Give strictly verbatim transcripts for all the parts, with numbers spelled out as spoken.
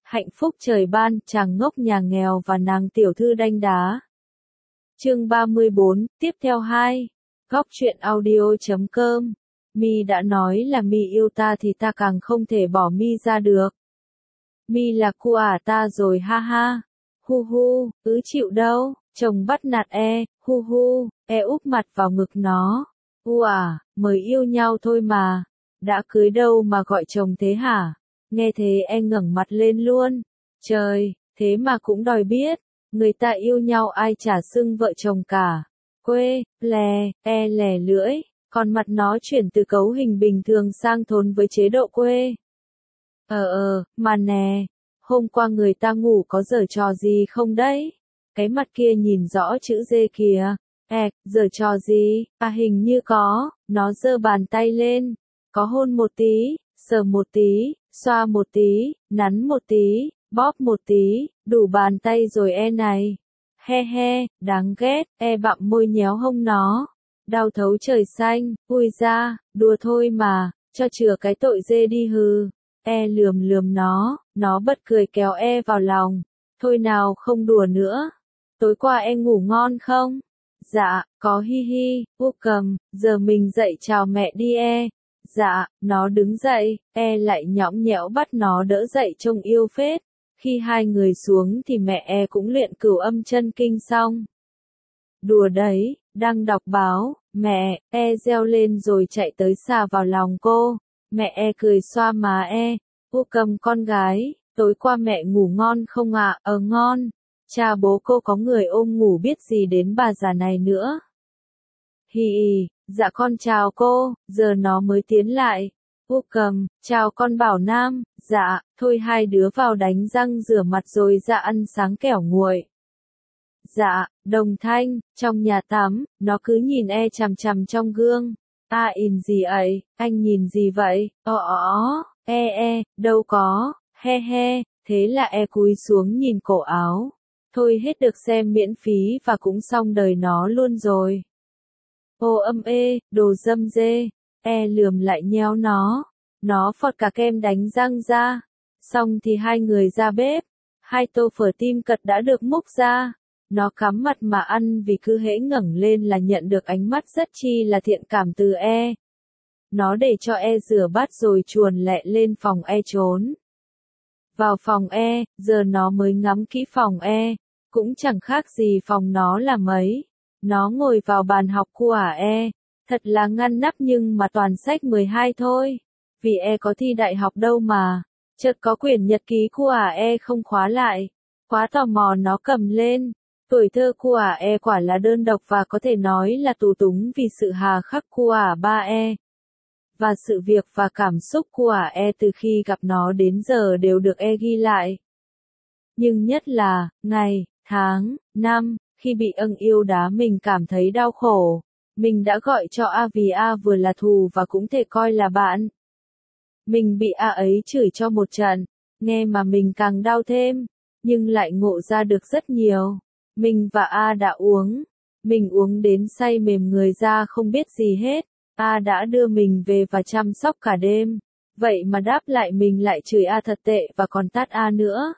Hạnh phúc trời ban, chàng ngốc nhà nghèo và nàng tiểu thư đanh đá. Chương ba mươi bốn, tiếp theo hai. Góc truyện audio chấm com. Mi đã nói là Mi yêu ta thì ta càng không thể bỏ Mi ra được. Mi là cu ả ta rồi ha ha. Hu hu, ứ chịu đâu, chồng bắt nạt e, hu hu, e úp mặt vào ngực nó. U à, mới yêu nhau thôi mà. Đã cưới đâu mà gọi chồng thế hả? Nghe thế e ngẩng mặt lên luôn. Trời, thế mà cũng đòi biết. Người ta yêu nhau ai chả xưng vợ chồng cả. Quê, lè, e lè lưỡi. Còn mặt nó chuyển từ cấu hình bình thường sang thốn với chế độ quê. Ờ ờ, mà nè. Hôm qua người ta ngủ có giở trò gì không đấy? Cái mặt kia nhìn rõ chữ dê kìa. Ẹc, giở trò gì? À hình như có. Nó giơ bàn tay lên. Có hôn một tí, sờ một tí, xoa một tí, nắn một tí, bóp một tí, đủ bàn tay rồi e này. He he, đáng ghét, e bặm môi nhéo hông nó. Đau thấu trời xanh, ui ra, đùa thôi mà, cho chừa cái tội dê đi hừ. E lườm lườm nó, nó bật cười kéo e vào lòng. Thôi nào không đùa nữa. Tối qua e ngủ ngon không? Dạ, có hi hi, u cầm, giờ mình dậy chào mẹ đi e. Dạ, nó đứng dậy, e lại nhõng nhẽo bắt nó đỡ dậy trông yêu phết. Khi hai người xuống thì mẹ e cũng luyện cửu âm chân kinh xong. Đùa đấy, đang đọc báo, mẹ, e reo lên rồi chạy tới xà vào lòng cô. Mẹ e cười xoa má e, u cầm con gái, tối qua mẹ ngủ ngon không ạ? À? Ờ ngon, cha bố cô có người ôm ngủ biết gì đến bà già này nữa. Hì hì, dạ con chào cô, giờ nó mới tiến lại. U cầm, chào con Bảo Nam, dạ, thôi hai đứa vào đánh răng rửa mặt rồi ra ăn sáng kẻo nguội. Dạ, Đồng Thanh, trong nhà tắm, nó cứ nhìn e chằm chằm trong gương. À in gì ấy, anh nhìn gì vậy? Ờ ó, e e, đâu có, he he, thế là e cúi xuống nhìn cổ áo. Thôi hết được xem miễn phí và cũng xong đời nó luôn rồi. Ô âm ê, đồ dâm dê, e lườm lại nhéo nó, nó phọt cả kem đánh răng ra. Xong thì hai người ra bếp, hai tô phở tim cật đã được múc ra. Nó cắm mặt mà ăn vì cứ hễ ngẩng lên là nhận được ánh mắt rất chi là thiện cảm từ e. Nó để cho e rửa bát rồi chuồn lẹ lên phòng e trốn. Vào phòng e, giờ nó mới ngắm kỹ phòng e, cũng chẳng khác gì phòng nó là mấy. Nó ngồi vào bàn học của e, thật là ngăn nắp nhưng mà toàn sách mười hai thôi, vì e có thi đại học đâu mà. Chợt có quyển nhật ký của e không khóa lại, quá tò mò nó cầm lên. Tuổi thơ của e quả là đơn độc và có thể nói là tù túng vì sự hà khắc của ba e. Và sự việc và cảm xúc của e từ khi gặp nó đến giờ đều được e ghi lại. Nhưng nhất là, ngày, tháng, năm, khi bị ân yêu đá mình cảm thấy đau khổ. Mình đã gọi cho A vì A vừa là thù và cũng thể coi là bạn. Mình bị A ấy chửi cho một trận, nghe mà mình càng đau thêm, nhưng lại ngộ ra được rất nhiều. Mình và A đã uống, mình uống đến say mềm người ra không biết gì hết. A đã đưa mình về và chăm sóc cả đêm. Vậy mà đáp lại mình lại chửi A thật tệ và còn tát A nữa.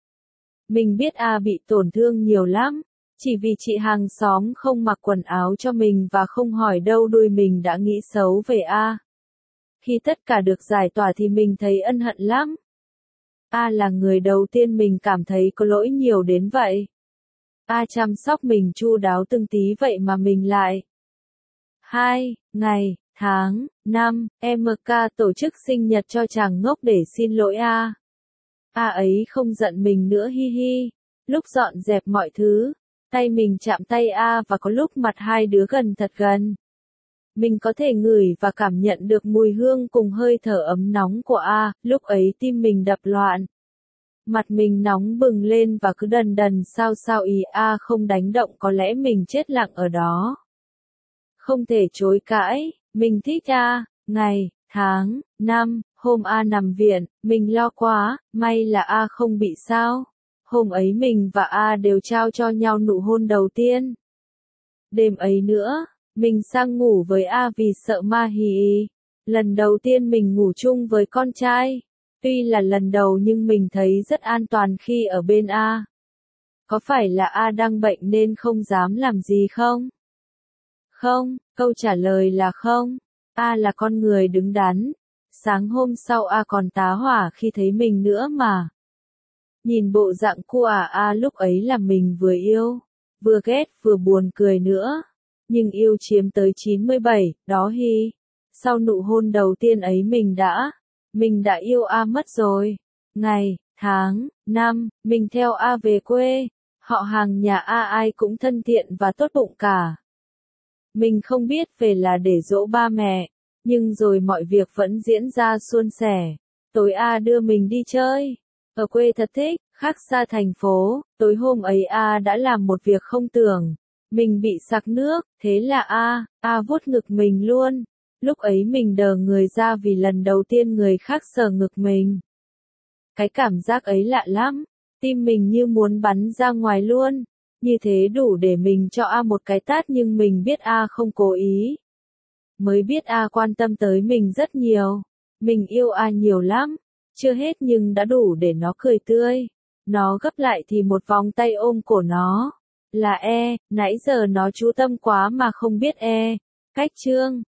Mình biết A bị tổn thương nhiều lắm. Chỉ vì chị hàng xóm không mặc quần áo cho mình và không hỏi đâu đuôi mình đã nghĩ xấu về A. Khi tất cả được giải tỏa thì mình thấy ân hận lắm. A là người đầu tiên mình cảm thấy có lỗi nhiều đến vậy. A chăm sóc mình chu đáo từng tí vậy mà mình lại. Hai, ngày, tháng, năm, em ca tổ chức sinh nhật cho chàng ngốc để xin lỗi A. A ấy không giận mình nữa hi hi. Lúc dọn dẹp mọi thứ, tay mình chạm tay A và có lúc mặt hai đứa gần thật gần. Mình có thể ngửi và cảm nhận được mùi hương cùng hơi thở ấm nóng của A, lúc ấy tim mình đập loạn. Mặt mình nóng bừng lên và cứ đần đần sao sao ý A không đánh động có lẽ mình chết lặng ở đó. Không thể chối cãi, mình thích A, ngày, tháng, năm, hôm A nằm viện, mình lo quá, may là A không bị sao. Hôm ấy mình và A đều trao cho nhau nụ hôn đầu tiên. Đêm ấy nữa, mình sang ngủ với A vì sợ ma hì. Lần đầu tiên mình ngủ chung với con trai. Tuy là lần đầu nhưng mình thấy rất an toàn khi ở bên A. Có phải là A đang bệnh nên không dám làm gì không? Không, câu trả lời là không. A là con người đứng đắn. Sáng hôm sau A còn tá hỏa khi thấy mình nữa mà. Nhìn bộ dạng của A lúc ấy là mình vừa yêu, vừa ghét vừa buồn cười nữa. Nhưng yêu chiếm tới chín mươi bảy, đó hi. Sau nụ hôn đầu tiên ấy mình đã, mình đã yêu A mất rồi. Ngày, tháng, năm, mình theo A về quê. Họ hàng nhà A ai cũng thân thiện và tốt bụng cả. Mình không biết về là để dỗ ba mẹ, nhưng rồi mọi việc vẫn diễn ra suôn sẻ. Tối A đưa mình đi chơi. Ở quê thật thích, khác xa thành phố. Tối hôm ấy A đã làm một việc không tưởng. Mình bị sặc nước, thế là A, A vuốt ngực mình luôn. Lúc ấy mình đờ người ra vì lần đầu tiên người khác sờ ngực mình. Cái cảm giác ấy lạ lắm, tim mình như muốn bắn ra ngoài luôn. Như thế đủ để mình cho A một cái tát nhưng mình biết A không cố ý. Mới biết A quan tâm tới mình rất nhiều. Mình yêu A nhiều lắm. Chưa hết nhưng đã đủ để nó cười tươi. Nó gấp lại thì một vòng tay ôm cổ nó. Là E, nãy giờ nó chú tâm quá mà không biết E. Cách chương